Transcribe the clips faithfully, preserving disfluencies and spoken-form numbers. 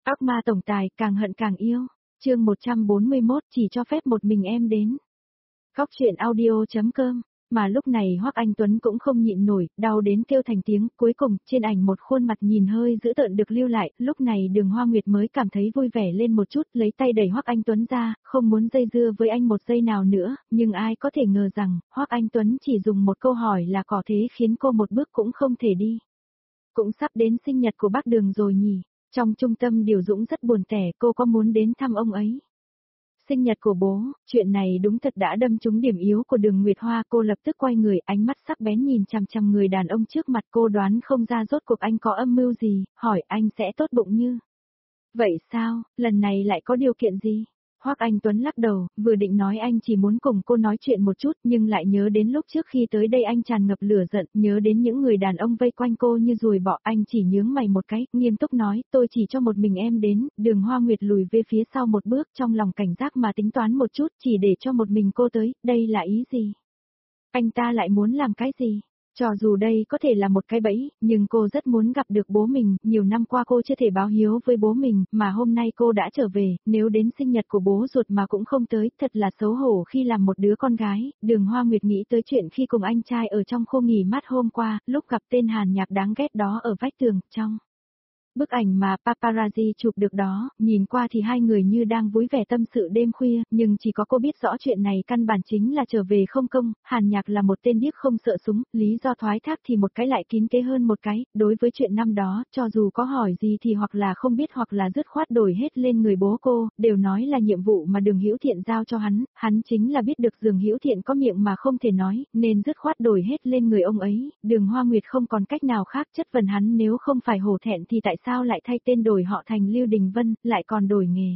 Ác ma tổng tài càng hận càng yêu. Chương một trăm bốn mươi mốt chỉ cho phép một mình em đến. Góc truyện audio.com. Mà lúc này Hoắc Anh Tuấn cũng không nhịn nổi, đau đến kêu thành tiếng, cuối cùng trên ảnh một khuôn mặt nhìn hơi dữ tợn được lưu lại, lúc này Đường Hoa Nguyệt mới cảm thấy vui vẻ lên một chút, lấy tay đẩy Hoắc Anh Tuấn ra, không muốn dây dưa với anh một giây nào nữa, nhưng ai có thể ngờ rằng, Hoắc Anh Tuấn chỉ dùng một câu hỏi là có thế khiến cô một bước cũng không thể đi. Cũng sắp đến sinh nhật của bác Đường rồi nhỉ, trong trung tâm Điều Dũng rất buồn tẻ, cô có muốn đến thăm ông ấy. Sinh nhật của bố, chuyện này đúng thật đã đâm trúng điểm yếu của Đường Nguyệt Hoa, cô lập tức quay người, ánh mắt sắc bén nhìn chằm chằm người đàn ông trước mặt, cô đoán không ra rốt cuộc anh có âm mưu gì, hỏi anh sẽ tốt bụng như. Vậy sao, lần này lại có điều kiện gì? Hoắc Anh Tuấn lắc đầu, vừa định nói anh chỉ muốn cùng cô nói chuyện một chút, nhưng lại nhớ đến lúc trước khi tới đây anh tràn ngập lửa giận, nhớ đến những người đàn ông vây quanh cô như ruồi bọ, anh chỉ nhướng mày một cái, nghiêm túc nói, tôi chỉ cho một mình em đến. Đường Hoa Nguyệt lùi về phía sau một bước, trong lòng cảnh giác mà tính toán một chút, chỉ để cho một mình cô tới, đây là ý gì? Anh ta lại muốn làm cái gì? Cho dù đây có thể là một cái bẫy, nhưng cô rất muốn gặp được bố mình, nhiều năm qua cô chưa thể báo hiếu với bố mình, mà hôm nay cô đã trở về, nếu đến sinh nhật của bố ruột mà cũng không tới, thật là xấu hổ khi làm một đứa con gái. Đường Hoa Nguyệt nghĩ tới chuyện khi cùng anh trai ở trong khu nghỉ mát hôm qua, lúc gặp tên Hàn Nhạc đáng ghét đó ở vách tường, trong bức ảnh mà paparazzi chụp được đó, nhìn qua thì hai người như đang vui vẻ tâm sự đêm khuya, nhưng chỉ có cô biết rõ chuyện này căn bản chính là trở về không công, Hàn Nhạc là một tên điếc không sợ súng, lý do thoái thác thì một cái lại kín kế hơn một cái, đối với chuyện năm đó, cho dù có hỏi gì thì hoặc là không biết hoặc là dứt khoát đổi hết lên người bố cô, đều nói là nhiệm vụ mà Đường Hữu Thiện giao cho hắn, hắn chính là biết được Đường Hữu Thiện có miệng mà không thể nói, nên dứt khoát đổi hết lên người ông ấy, Đường Hoa Nguyệt không còn cách nào khác chất vấn hắn, nếu không phải hổ thẹn thì tại sao lại thay tên đổi họ thành Lưu Đình Vân, lại còn đổi nghề.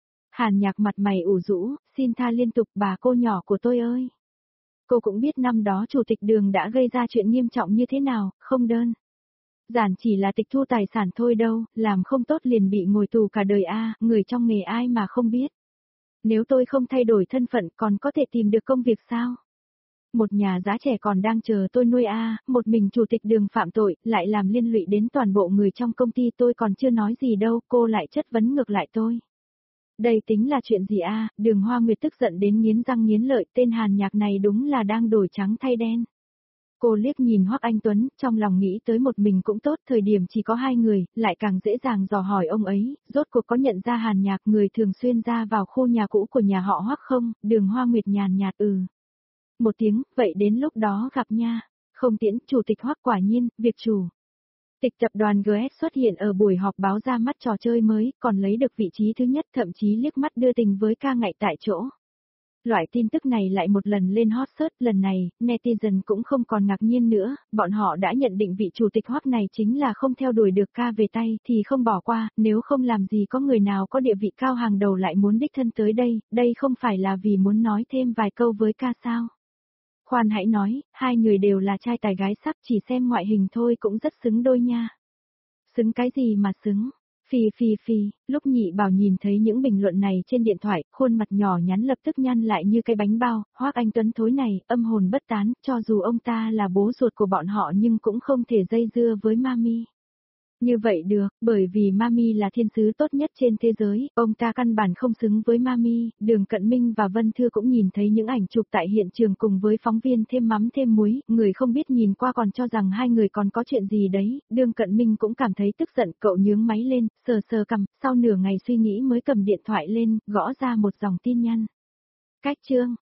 Hàn Nhạc mặt mày ủ rũ, xin tha liên tục, bà cô nhỏ của tôi ơi. Cô cũng biết năm đó chủ tịch Đường đã gây ra chuyện nghiêm trọng như thế nào, không đơn giản chỉ là tịch thu tài sản thôi đâu, làm không tốt liền bị ngồi tù cả đời a, người trong nghề ai mà không biết. Nếu tôi không thay đổi thân phận còn có thể tìm được công việc sao? Một nhà giá trẻ còn đang chờ tôi nuôi a, à, một mình chủ tịch Đường phạm tội, lại làm liên lụy đến toàn bộ người trong công ty, tôi còn chưa nói gì đâu, cô lại chất vấn ngược lại tôi. Đây tính là chuyện gì a? À? Đường Hoa Nguyệt tức giận đến nghiến răng nghiến lợi, tên Hàn Nhạc này đúng là đang đổi trắng thay đen. Cô liếc nhìn Hoắc Anh Tuấn, trong lòng nghĩ tới một mình cũng tốt, thời điểm chỉ có hai người, lại càng dễ dàng dò hỏi ông ấy, rốt cuộc có nhận ra Hàn Nhạc người thường xuyên ra vào khu nhà cũ của nhà họ Hoắc không? Đường Hoa Nguyệt nhàn nhạt ừ. Một tiếng, vậy đến lúc đó gặp nha. Không tiễn, chủ tịch Hoắc quả nhiên, việc chủ tịch tập đoàn giê ét xuất hiện ở buổi họp báo ra mắt trò chơi mới, còn lấy được vị trí thứ nhất, thậm chí liếc mắt đưa tình với ca ngại tại chỗ. Loại tin tức này lại một lần lên hot search, lần này, netizen cũng không còn ngạc nhiên nữa, bọn họ đã nhận định vị chủ tịch Hoắc này chính là không theo đuổi được ca về tay thì không bỏ qua, nếu không làm gì có người nào có địa vị cao hàng đầu lại muốn đích thân tới đây, đây không phải là vì muốn nói thêm vài câu với ca sao. Khoan hãy nói, hai người đều là trai tài gái sắc, chỉ xem ngoại hình thôi cũng rất xứng đôi nha. Xứng cái gì mà xứng? Phi phi phi, lúc Nhị Bảo nhìn thấy những bình luận này trên điện thoại, khuôn mặt nhỏ nhắn lập tức nhăn lại như cái bánh bao, Hoắc Anh Tuấn thối này, âm hồn bất tán, cho dù ông ta là bố ruột của bọn họ nhưng cũng không thể dây dưa với Mami. Như vậy được, bởi vì Mami là thiên sứ tốt nhất trên thế giới, ông ta căn bản không xứng với Mami. Đường Cận Minh và Vân Thư cũng nhìn thấy những ảnh chụp tại hiện trường cùng với phóng viên thêm mắm thêm muối, người không biết nhìn qua còn cho rằng hai người còn có chuyện gì đấy. Đường Cận Minh cũng cảm thấy tức giận, cậu nhướng máy lên, sờ sờ cằm, sau nửa ngày suy nghĩ mới cầm điện thoại lên, gõ ra một dòng tin nhắn. Cách chương